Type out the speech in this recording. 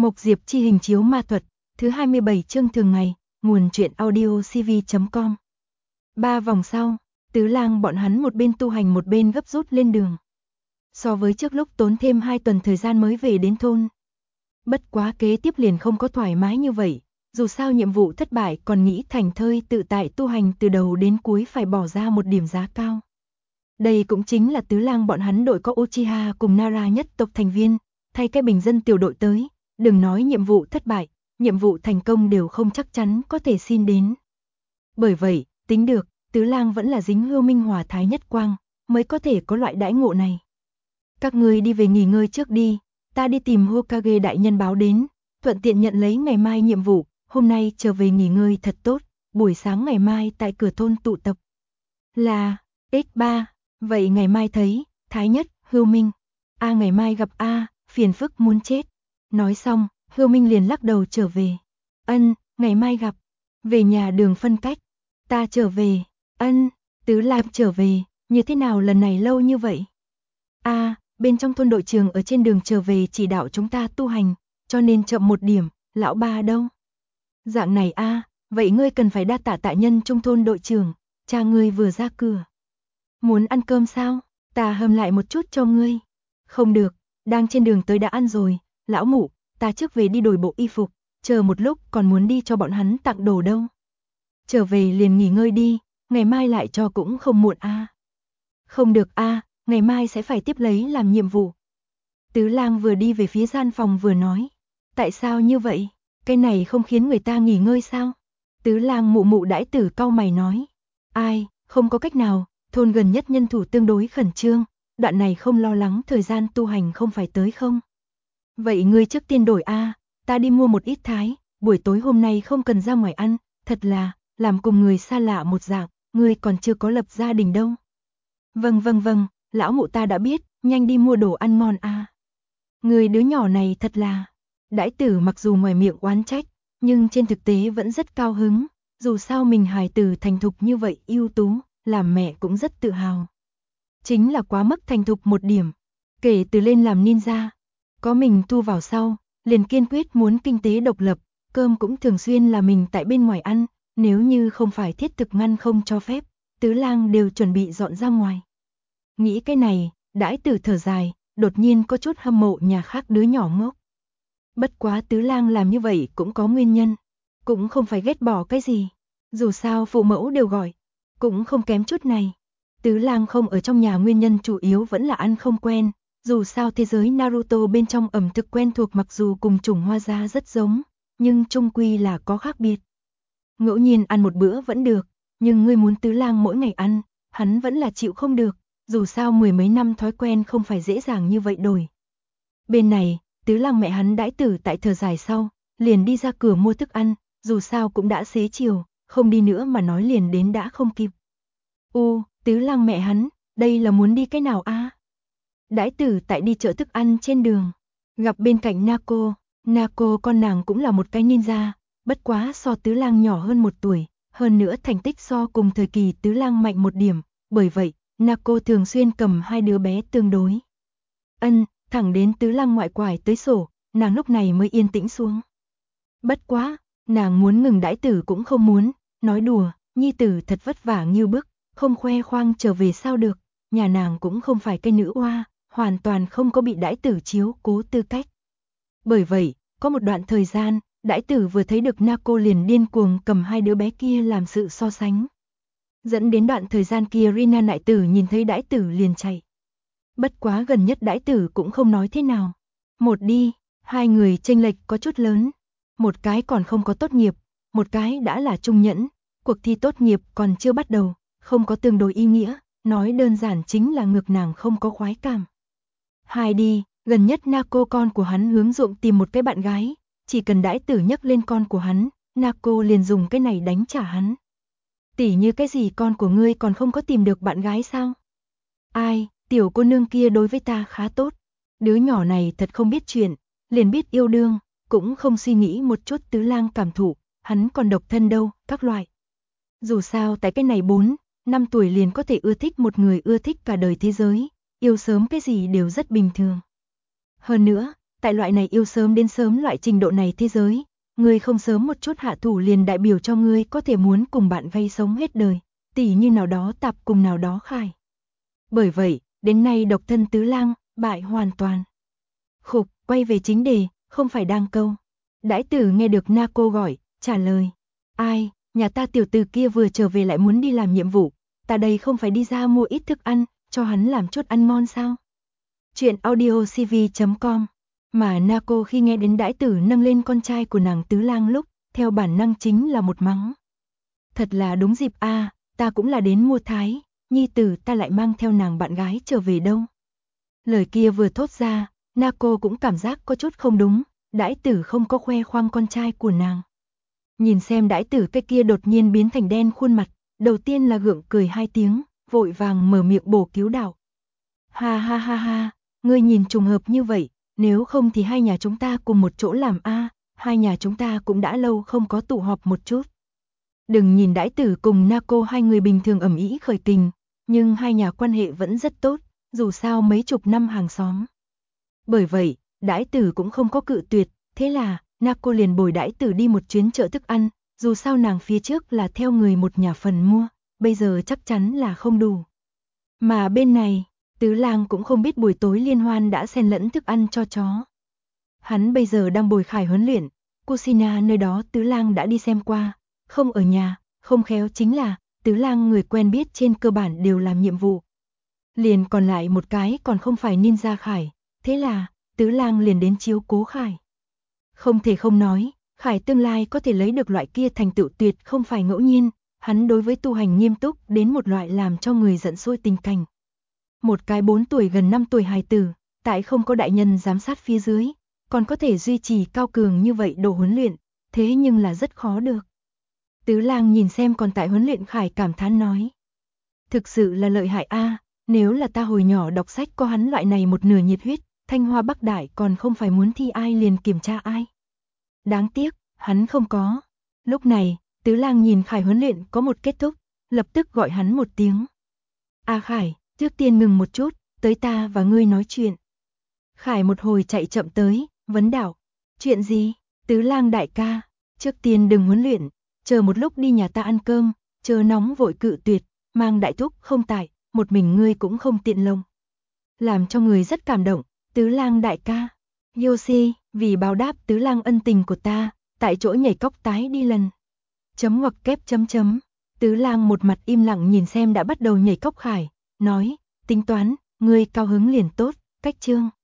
Mộc Diệp chi hình chiếu ma thuật, thứ 27 chương thường ngày, nguồn truyện audio cv.com. 3 vòng sau, Tứ Lang bọn hắn một bên tu hành một bên gấp rút lên đường. So với trước lúc tốn thêm 2 tuần thời gian mới về đến thôn. Bất quá kế tiếp liền không có thoải mái như vậy, dù sao nhiệm vụ thất bại còn nghĩ thành thơi tự tại tu hành từ đầu đến cuối phải bỏ ra một điểm giá cao. Đây cũng chính là Tứ Lang bọn hắn đội có Uchiha cùng Nara nhất tộc thành viên, thay cái bình dân tiểu đội tới, đừng nói nhiệm vụ thất bại, nhiệm vụ thành công đều không chắc chắn có thể xin đến. Bởi vậy, tính được, Tứ Lang vẫn là dính Hưu Minh Hòa Thái Nhất Quang, mới có thể có loại đãi ngộ này. Các ngươi đi về nghỉ ngơi trước đi, ta đi tìm Hokage đại nhân báo đến, thuận tiện nhận lấy ngày mai nhiệm vụ, hôm nay trở về nghỉ ngơi thật tốt, buổi sáng ngày mai tại cửa thôn tụ tập. Là, X3, vậy ngày mai thấy, Thái Nhất, Hưu Minh. Ngày mai gặp phiền phức muốn chết. Nói xong, Hưu Minh liền lắc đầu trở về. Ngày mai gặp. Về nhà đường phân cách. Ta trở về. Tứ Lang trở về, như thế nào lần này lâu như vậy? Bên trong thôn đội trưởng ở trên đường trở về chỉ đạo chúng ta tu hành, cho nên chậm một điểm, lão ba đâu? Dạng này vậy ngươi cần phải đa tạ nhân trung thôn đội trưởng, cha ngươi vừa ra cửa. Muốn ăn cơm sao? Ta hầm lại một chút cho ngươi. Không được, đang trên đường tới đã ăn rồi, lão mụ, ta trước về đi đổi bộ y phục, chờ một lúc còn muốn đi cho bọn hắn tặng đồ đâu. Trở về liền nghỉ ngơi đi, ngày mai lại cho cũng không muộn Không được ngày mai sẽ phải tiếp lấy làm nhiệm vụ. Tứ Lang vừa đi về phía gian phòng vừa nói. Tại sao như vậy? Cái này không khiến người ta nghỉ ngơi sao? Tứ Lang mụ mụ đãi tử cau mày nói. Không có cách nào, thôn gần nhất nhân thủ tương đối khẩn trương, đoạn này không lo lắng thời gian tu hành không phải tới không? Vậy ngươi trước tiên đổi ta đi mua một ít thái, buổi tối hôm nay không cần ra ngoài ăn, thật là, làm cùng người xa lạ một dạng, ngươi còn chưa có lập gia đình đâu. Vâng, lão mụ ta đã biết, nhanh đi mua đồ ăn ngon Người đứa nhỏ này thật là, đãi tử mặc dù ngoài miệng oán trách, nhưng trên thực tế vẫn rất cao hứng, dù sao mình hài tử thành thục như vậy ưu tú, làm mẹ cũng rất tự hào. Chính là quá mức thành thục một điểm, kể từ lên làm ninja, có mình thu vào sau, liền kiên quyết muốn kinh tế độc lập, cơm cũng thường xuyên là mình tại bên ngoài ăn, nếu như không phải thiết thực ngăn không cho phép, Tứ Lang đều chuẩn bị dọn ra ngoài. Nghĩ cái này, đãi tử thở dài, đột nhiên có chút hâm mộ nhà khác đứa nhỏ ngốc. Bất quá Tứ Lang làm như vậy cũng có nguyên nhân, cũng không phải ghét bỏ cái gì, dù sao phụ mẫu đều gọi, cũng không kém chút này. Tứ Lang không ở trong nhà nguyên nhân chủ yếu vẫn là ăn không quen, dù sao thế giới Naruto bên trong ẩm thực quen thuộc mặc dù cùng chủng hoa gia rất giống, nhưng chung quy là có khác biệt. Ngẫu nhiên ăn một bữa vẫn được, nhưng ngươi muốn Tứ Lang mỗi ngày ăn, hắn vẫn là chịu không được, dù sao mười mấy năm thói quen không phải dễ dàng như vậy đổi. Bên này, Tứ Lang mẹ hắn đãi tử tại thở dài sau, liền đi ra cửa mua thức ăn, dù sao cũng đã xế chiều, không đi nữa mà nói liền đến đã không kịp. Tứ Lang mẹ hắn, đây là muốn đi cái nào Đãi tử tại đi chợ thức ăn trên đường, gặp bên cạnh Nako con nàng cũng là một cái ninja, bất quá so Tứ Lang nhỏ hơn 1 tuổi, hơn nữa thành tích so cùng thời kỳ Tứ Lang mạnh một điểm, bởi vậy, Nako thường xuyên cầm hai đứa bé tương đối. Thẳng đến Tứ Lang ngoại quải tới sổ, nàng lúc này mới yên tĩnh xuống. Bất quá, nàng muốn ngừng đãi tử cũng không muốn, nói đùa, nhi tử thật vất vả nghiêu bức, không khoe khoang trở về sao được, nhà nàng cũng không phải cây nữ oa, hoàn toàn không có bị đãi tử chiếu cố tư cách. Bởi vậy, có một đoạn thời gian, đãi tử vừa thấy được Nako liền điên cuồng cầm hai đứa bé kia làm sự so sánh. Dẫn đến đoạn thời gian kia Rina nại tử nhìn thấy đãi tử liền chạy. Bất quá gần nhất đãi tử cũng không nói thế nào. Hai người chênh lệch có chút lớn. Một cái còn không có tốt nghiệp, một cái đã là trung nhẫn, cuộc thi tốt nghiệp còn chưa bắt đầu, không có tương đối ý nghĩa, nói đơn giản chính là ngược nàng không có khoái cảm. Gần nhất Nako con của hắn hướng ruộng tìm một cái bạn gái, chỉ cần đãi tử nhắc lên con của hắn, Nako liền dùng cái này đánh trả hắn. Tỉ như cái gì con của ngươi còn không có tìm được bạn gái sao? Tiểu cô nương kia đối với ta khá tốt. Đứa nhỏ này thật không biết chuyện, liền biết yêu đương, cũng không suy nghĩ một chút Tứ Lang cảm thụ, hắn còn độc thân đâu, các loại. Dù sao tại cái này 4-5 tuổi liền có thể ưa thích một người ưa thích cả đời thế giới, yêu sớm cái gì đều rất bình thường. Hơn nữa, Tại loại này yêu sớm đến sớm loại trình độ này thế giới, ngươi không sớm một chút hạ thủ liền đại biểu cho ngươi có thể muốn cùng bạn vay sống hết đời, tỉ như nào đó Tạp cùng nào đó Khải. Bởi vậy, đến nay độc thân Tứ Lang, bại hoàn toàn. Khục, quay về chính đề, không phải đang câu. Đãi Tử nghe được Na Cô gọi, trả lời. Ai, nhà ta tiểu tử kia vừa trở về lại muốn đi làm nhiệm vụ, ta đây không phải đi ra mua ít thức ăn, cho hắn làm chút ăn ngon sao? Chuyện audiocv.com. Mà Na Cô khi nghe đến Đãi Tử nâng lên con trai của nàng Tứ Lang lúc, theo bản năng chính là một mắng. Thật là đúng dịp a, ta cũng là đến mua thái, nhi tử ta lại mang theo nàng bạn gái trở về đâu. Lời kia vừa thốt ra, Na Cô cũng cảm giác có chút không đúng, Đãi Tử không có khoe khoang con trai của nàng. Nhìn xem Đãi Tử cái kia đột nhiên biến thành đen khuôn mặt, đầu tiên là gượng cười 2 tiếng, vội vàng mở miệng bổ cứu đạo. Ha ha ha ha, ngươi nhìn trùng hợp như vậy, nếu không thì hai nhà chúng ta cùng một chỗ làm a, hai nhà chúng ta cũng đã lâu không có tụ họp một chút. Đừng nhìn Đãi Tử cùng Na Cô hai người bình thường ầm ĩ khởi kình, nhưng hai nhà quan hệ vẫn rất tốt, dù sao mấy chục năm hàng xóm. Bởi vậy, Đãi Tử cũng không có cự tuyệt, thế là Na Cô liền bồi Đãi Tử đi một chuyến chợ thức ăn, dù sao nàng phía trước là theo người một nhà phần mua, bây giờ chắc chắn là không đủ. Mà bên này, Tứ Lang cũng không biết buổi tối liên hoan đã xen lẫn thức ăn cho chó. Hắn bây giờ đang bồi Khải huấn luyện, Kusina nơi đó Tứ Lang đã đi xem qua, không ở nhà, không khéo chính là Tứ Lang người quen biết trên cơ bản đều làm nhiệm vụ. Liền còn lại một cái còn không phải ninja Khải, thế là Tứ Lang liền đến chiếu cố Khải. Không thể không nói, Khải tương lai có thể lấy được loại kia thành tựu tuyệt không phải ngẫu nhiên, hắn đối với tu hành nghiêm túc đến một loại làm cho người giận sôi tình cảnh. Một cái 4 tuổi gần 5 tuổi hài tử, tại không có đại nhân giám sát phía dưới, còn có thể duy trì cao cường như vậy độ huấn luyện, thế nhưng là rất khó được. Tứ Lang nhìn xem còn tại huấn luyện Khải cảm thán nói. Thực sự là lợi hại a, nếu là ta hồi nhỏ đọc sách có hắn loại này một nửa nhiệt huyết, Thanh Hoa Bắc Đại còn không phải muốn thi ai liền kiểm tra ai. Đáng tiếc, hắn không có. Lúc này, Tứ Lang nhìn Khải huấn luyện có một kết thúc, lập tức gọi hắn một tiếng. A Khải, trước tiên ngừng một chút, tới ta và ngươi nói chuyện. Khải một hồi chạy chậm tới, vấn đạo. Chuyện gì? Tứ Lang đại ca, trước tiên đừng huấn luyện, chờ một lúc đi nhà ta ăn cơm, chờ nóng vội cự tuyệt, mang đại thúc không tại, một mình ngươi cũng không tiện lông. Làm cho người rất cảm động, Tứ Lang đại ca. Yoshi, vì báo đáp Tứ Lang ân tình của ta, tại chỗ nhảy cóc tái đi lần. Chấm ngoặc kép chấm chấm. Tứ Lang một mặt im lặng nhìn xem đã bắt đầu nhảy cóc Khải, nói, tính toán, ngươi cao hứng liền tốt, cách chương.